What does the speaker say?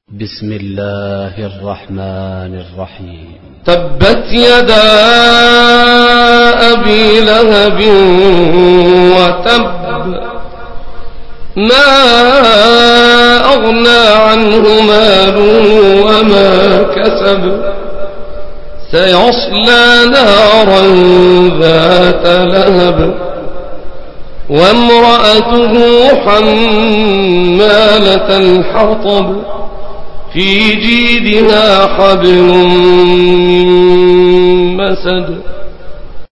بسم الله الرحمن الرحيم. تبت يدا أبي لهب وتب ما أغنى عنه ماله وما كسب سيصلى نارا ذات لهب وامرأته حمالة الحطب في جيدها حبل من مسد